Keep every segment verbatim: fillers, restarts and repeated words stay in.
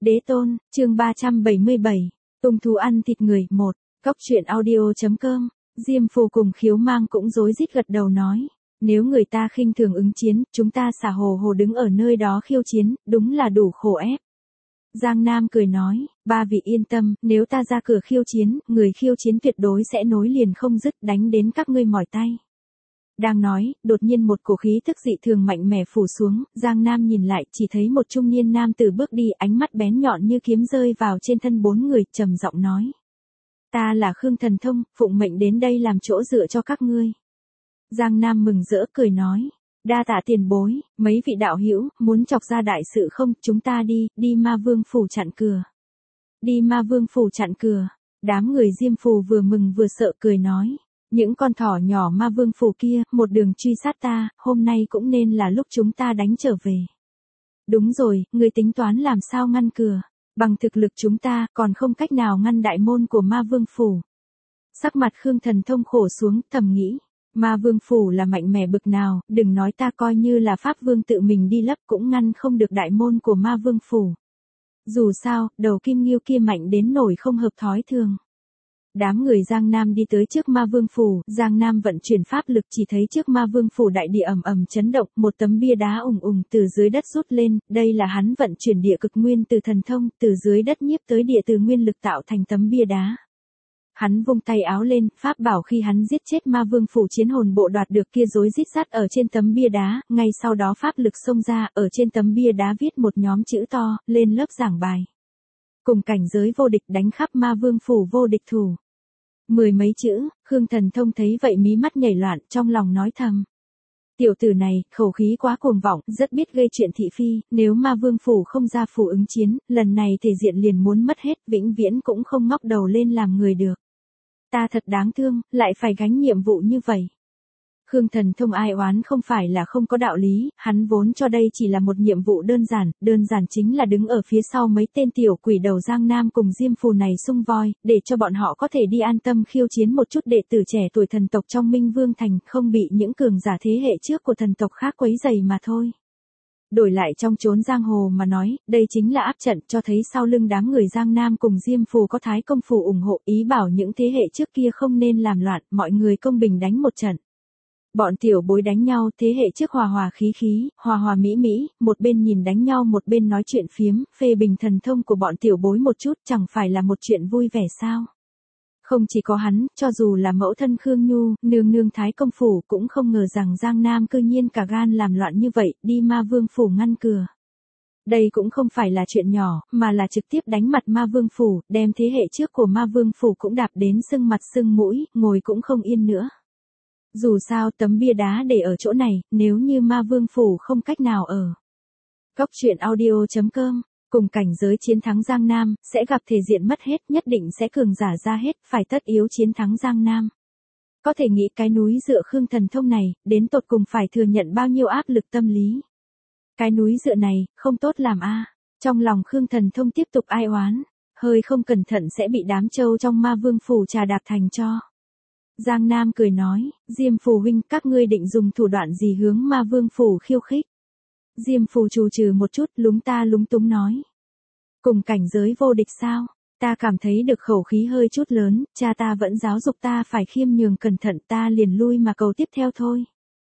Đế tôn, chương ba trăm bảy mươi bảy, tung thú ăn thịt người, một, Cóc truyện audio.com, Diêm Phù cùng Khiếu Mang cũng rối rít gật đầu nói, nếu người ta khinh thường ứng chiến, chúng ta xả hồ hồ đứng ở nơi đó khiêu chiến, đúng là đủ khổ ép. Giang Nam cười nói, ba vị yên tâm, nếu ta ra cửa khiêu chiến, người khiêu chiến tuyệt đối sẽ nối liền không dứt đánh đến các ngươi mỏi tay. Đang nói, đột nhiên một cổ khí tức dị thường mạnh mẽ phủ xuống, Giang Nam nhìn lại chỉ thấy một trung niên nam tử bước đi, ánh mắt bén nhọn như kiếm rơi vào trên thân bốn người, trầm giọng nói. Ta là Khương Thần Thông, phụng mệnh đến đây làm chỗ dựa cho các ngươi. Giang Nam mừng rỡ cười nói, đa tạ tiền bối, mấy vị đạo hữu muốn chọc ra đại sự không, chúng ta đi, đi Ma Vương phủ chặn cửa. Đi Ma Vương phủ chặn cửa, đám người Diêm Phù vừa mừng vừa sợ cười nói. Những con thỏ nhỏ Ma Vương phủ kia, một đường truy sát ta, hôm nay cũng nên là lúc chúng ta đánh trở về. Đúng rồi, người tính toán làm sao ngăn cửa, bằng thực lực chúng ta, còn không cách nào ngăn đại môn của Ma Vương phủ. Sắc mặt Khương Thần Thông khổ xuống, thầm nghĩ, Ma Vương phủ là mạnh mẽ bực nào, đừng nói ta coi như là Pháp Vương tự mình đi lấp cũng ngăn không được đại môn của Ma Vương phủ. Dù sao, đầu kim nghiêu kia mạnh đến nổi không hợp thói thường. Đám người Giang Nam đi tới trước Ma Vương phủ, Giang Nam vận chuyển pháp lực chỉ thấy trước Ma Vương phủ đại địa ầm ầm chấn động, một tấm bia đá ùng ùng từ dưới đất rút lên, đây là hắn vận chuyển địa cực nguyên từ thần thông, từ dưới đất nhiếp tới địa từ nguyên lực tạo thành tấm bia đá. Hắn vung tay áo lên, pháp bảo khi hắn giết chết Ma Vương phủ chiến hồn bộ đoạt được kia rối rít sát ở trên tấm bia đá, ngay sau đó pháp lực xông ra, ở trên tấm bia đá viết một nhóm chữ to, lên lớp giảng bài. Cùng cảnh giới vô địch đánh khắp Ma Vương phủ vô địch thủ. Mười mấy chữ, Khương Thần Thông thấy vậy mí mắt nhảy loạn, trong lòng nói thầm. Tiểu tử này, khẩu khí quá cuồng vọng, rất biết gây chuyện thị phi, nếu Ma Vương phủ không ra phủ ứng chiến, lần này thể diện liền muốn mất hết, vĩnh viễn cũng không ngóc đầu lên làm người được. Ta thật đáng thương, lại phải gánh nhiệm vụ như vậy. Khương Thần Thông ai oán không phải là không có đạo lý, hắn vốn cho đây chỉ là một nhiệm vụ đơn giản, đơn giản chính là đứng ở phía sau mấy tên tiểu quỷ đầu Giang Nam cùng Diêm Phù này xung voi, để cho bọn họ có thể đi an tâm khiêu chiến một chút đệ tử trẻ tuổi thần tộc trong Minh Vương Thành, không bị những cường giả thế hệ trước của thần tộc khác quấy rầy mà thôi. Đổi lại trong chốn giang hồ mà nói, đây chính là áp trận, cho thấy sau lưng đám người Giang Nam cùng Diêm Phù có Thái Công Phủ ủng hộ, ý bảo những thế hệ trước kia không nên làm loạn, mọi người công bình đánh một trận. Bọn tiểu bối đánh nhau, thế hệ trước hòa hòa khí khí, hòa hòa mỹ mỹ, một bên nhìn đánh nhau một bên nói chuyện phiếm, phê bình thần thông của bọn tiểu bối một chút, chẳng phải là một chuyện vui vẻ sao. Không chỉ có hắn, cho dù là mẫu thân Khương Nhu, nương nương Thái Công Phủ cũng không ngờ rằng Giang Nam cư nhiên cả gan làm loạn như vậy, đi Ma Vương Phủ ngăn cửa. Đây cũng không phải là chuyện nhỏ, mà là trực tiếp đánh mặt Ma Vương Phủ, đem thế hệ trước của Ma Vương Phủ cũng đạp đến sưng mặt sưng mũi, ngồi cũng không yên nữa. Dù sao tấm bia đá để ở chỗ này, nếu như Ma Vương phủ không cách nào ở. Cóc truyện audio.com, cùng cảnh giới chiến thắng Giang Nam, sẽ gặp thể diện mất hết, nhất định sẽ cường giả ra hết, phải tất yếu chiến thắng Giang Nam. Có thể nghĩ cái núi dựa Khương Thần Thông này, đến tột cùng phải thừa nhận bao nhiêu áp lực tâm lý. Cái núi dựa này, không tốt làm a. À. Trong lòng Khương Thần Thông tiếp tục ai oán, hơi không cẩn thận sẽ bị đám trâu trong Ma Vương phủ trà đạp thành cho. Giang Nam cười nói, Diêm Phù huynh, các ngươi định dùng thủ đoạn gì hướng Ma Vương phủ khiêu khích? Diêm Phù trù trừ một chút, lúng ta lúng túng nói. Cùng cảnh giới vô địch sao? Ta cảm thấy được khẩu khí hơi chút lớn, cha ta vẫn giáo dục ta phải khiêm nhường cẩn thận, ta liền lui mà cầu tiếp theo thôi.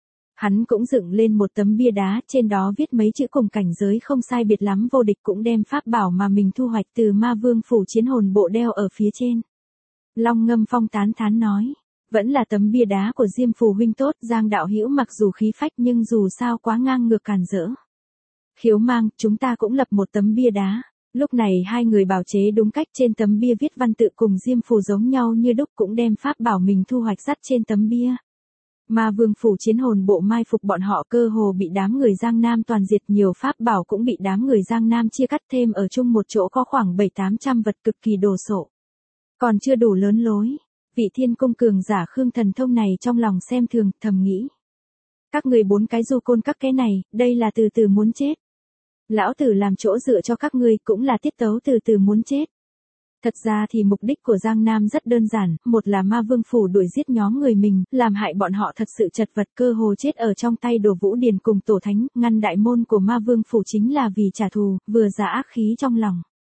Hắn cũng dựng lên một tấm bia đá, trên đó viết mấy chữ cùng cảnh giới không sai biệt lắm, vô địch cũng đem pháp bảo mà mình thu hoạch từ Ma Vương phủ chiến hồn bộ đeo ở phía trên. Long Ngâm Phong tán thán nói. Vẫn là tấm bia đá của Diêm Phù huynh tốt, Giang đạo hữu mặc dù khí phách nhưng dù sao quá ngang ngược càn rỡ. Khiếu Mang, chúng ta cũng lập một tấm bia đá. Lúc này hai người bào chế đúng cách, trên tấm bia viết văn tự cùng Diêm Phù giống nhau như đúc, cũng đem pháp bảo mình thu hoạch dắt trên tấm bia. Ma Vương phủ chiến hồn bộ mai phục bọn họ, cơ hồ bị đám người Giang Nam toàn diệt, nhiều pháp bảo cũng bị đám người Giang Nam chia cắt, thêm ở chung một chỗ có khoảng bảy tám trăm vật cực kỳ đồ sộ. Còn chưa đủ lớn lối. Vị thiên cung cường giả Khương Thần Thông này trong lòng xem thường, thầm nghĩ. Các người bốn cái du côn các cái này, đây là từ từ muốn chết. Lão tử làm chỗ dựa cho các ngươi cũng là tiết tấu từ từ muốn chết. Thật ra thì mục đích của Giang Nam rất đơn giản, một là Ma Vương phủ đuổi giết nhóm người mình, làm hại bọn họ thật sự chật vật, cơ hồ chết ở trong tay Đồ Vũ Điền cùng Tổ Thánh, ngăn đại môn của Ma Vương phủ chính là vì trả thù, vừa ra ác khí trong lòng.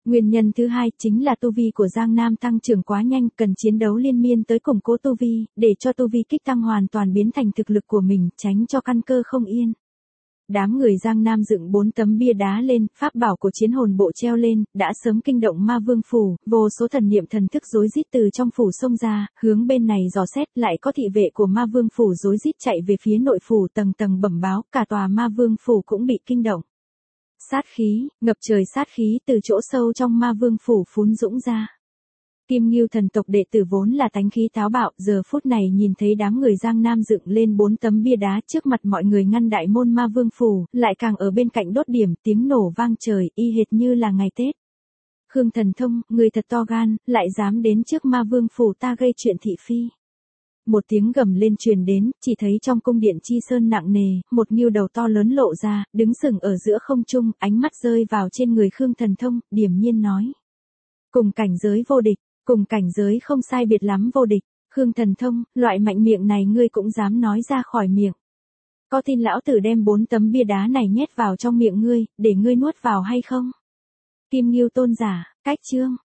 Nguyên nhân thứ hai chính là tu vi của Giang Nam tăng trưởng quá nhanh, cần chiến đấu liên miên tới củng cố tu vi, để cho tu vi kích tăng hoàn toàn biến thành thực lực của mình, tránh cho căn cơ không yên. Đám người Giang Nam dựng bốn tấm bia đá lên, pháp bảo của chiến hồn bộ treo lên, đã sớm kinh động ma vương phủ, vô số thần niệm thần thức rối rít từ trong phủ xông ra, hướng bên này dò xét, lại có thị vệ của ma vương phủ rối rít chạy về phía nội phủ tầng tầng bẩm báo, cả tòa ma vương phủ cũng bị kinh động. Sát khí, ngập trời sát khí từ chỗ sâu trong ma vương phủ phún dũng ra. Kim Ngưu thần tộc đệ tử vốn là tánh khí táo bạo, giờ phút này nhìn thấy đám người Giang Nam dựng lên bốn tấm bia đá trước mặt mọi người ngăn đại môn ma vương phủ, lại càng ở bên cạnh đốt điểm, tiếng nổ vang trời, y hệt như là ngày Tết. Khương Thần Thông, người thật to gan, lại dám đến trước ma vương phủ ta gây chuyện thị phi. Một tiếng gầm lên truyền đến, chỉ thấy trong cung điện chi sơn nặng nề, một ngưu đầu to lớn lộ ra, đứng sừng ở giữa không trung, ánh mắt rơi vào trên người Khương Thần Thông, điềm nhiên nói. Cùng cảnh giới vô địch, cùng cảnh giới không sai biệt lắm vô địch, Khương Thần Thông, loại mạnh miệng này ngươi cũng dám nói ra khỏi miệng. Có tin lão tử đem bốn tấm bia đá này nhét vào trong miệng ngươi, để ngươi nuốt vào hay không? Kim Ngưu tôn giả, cách chương.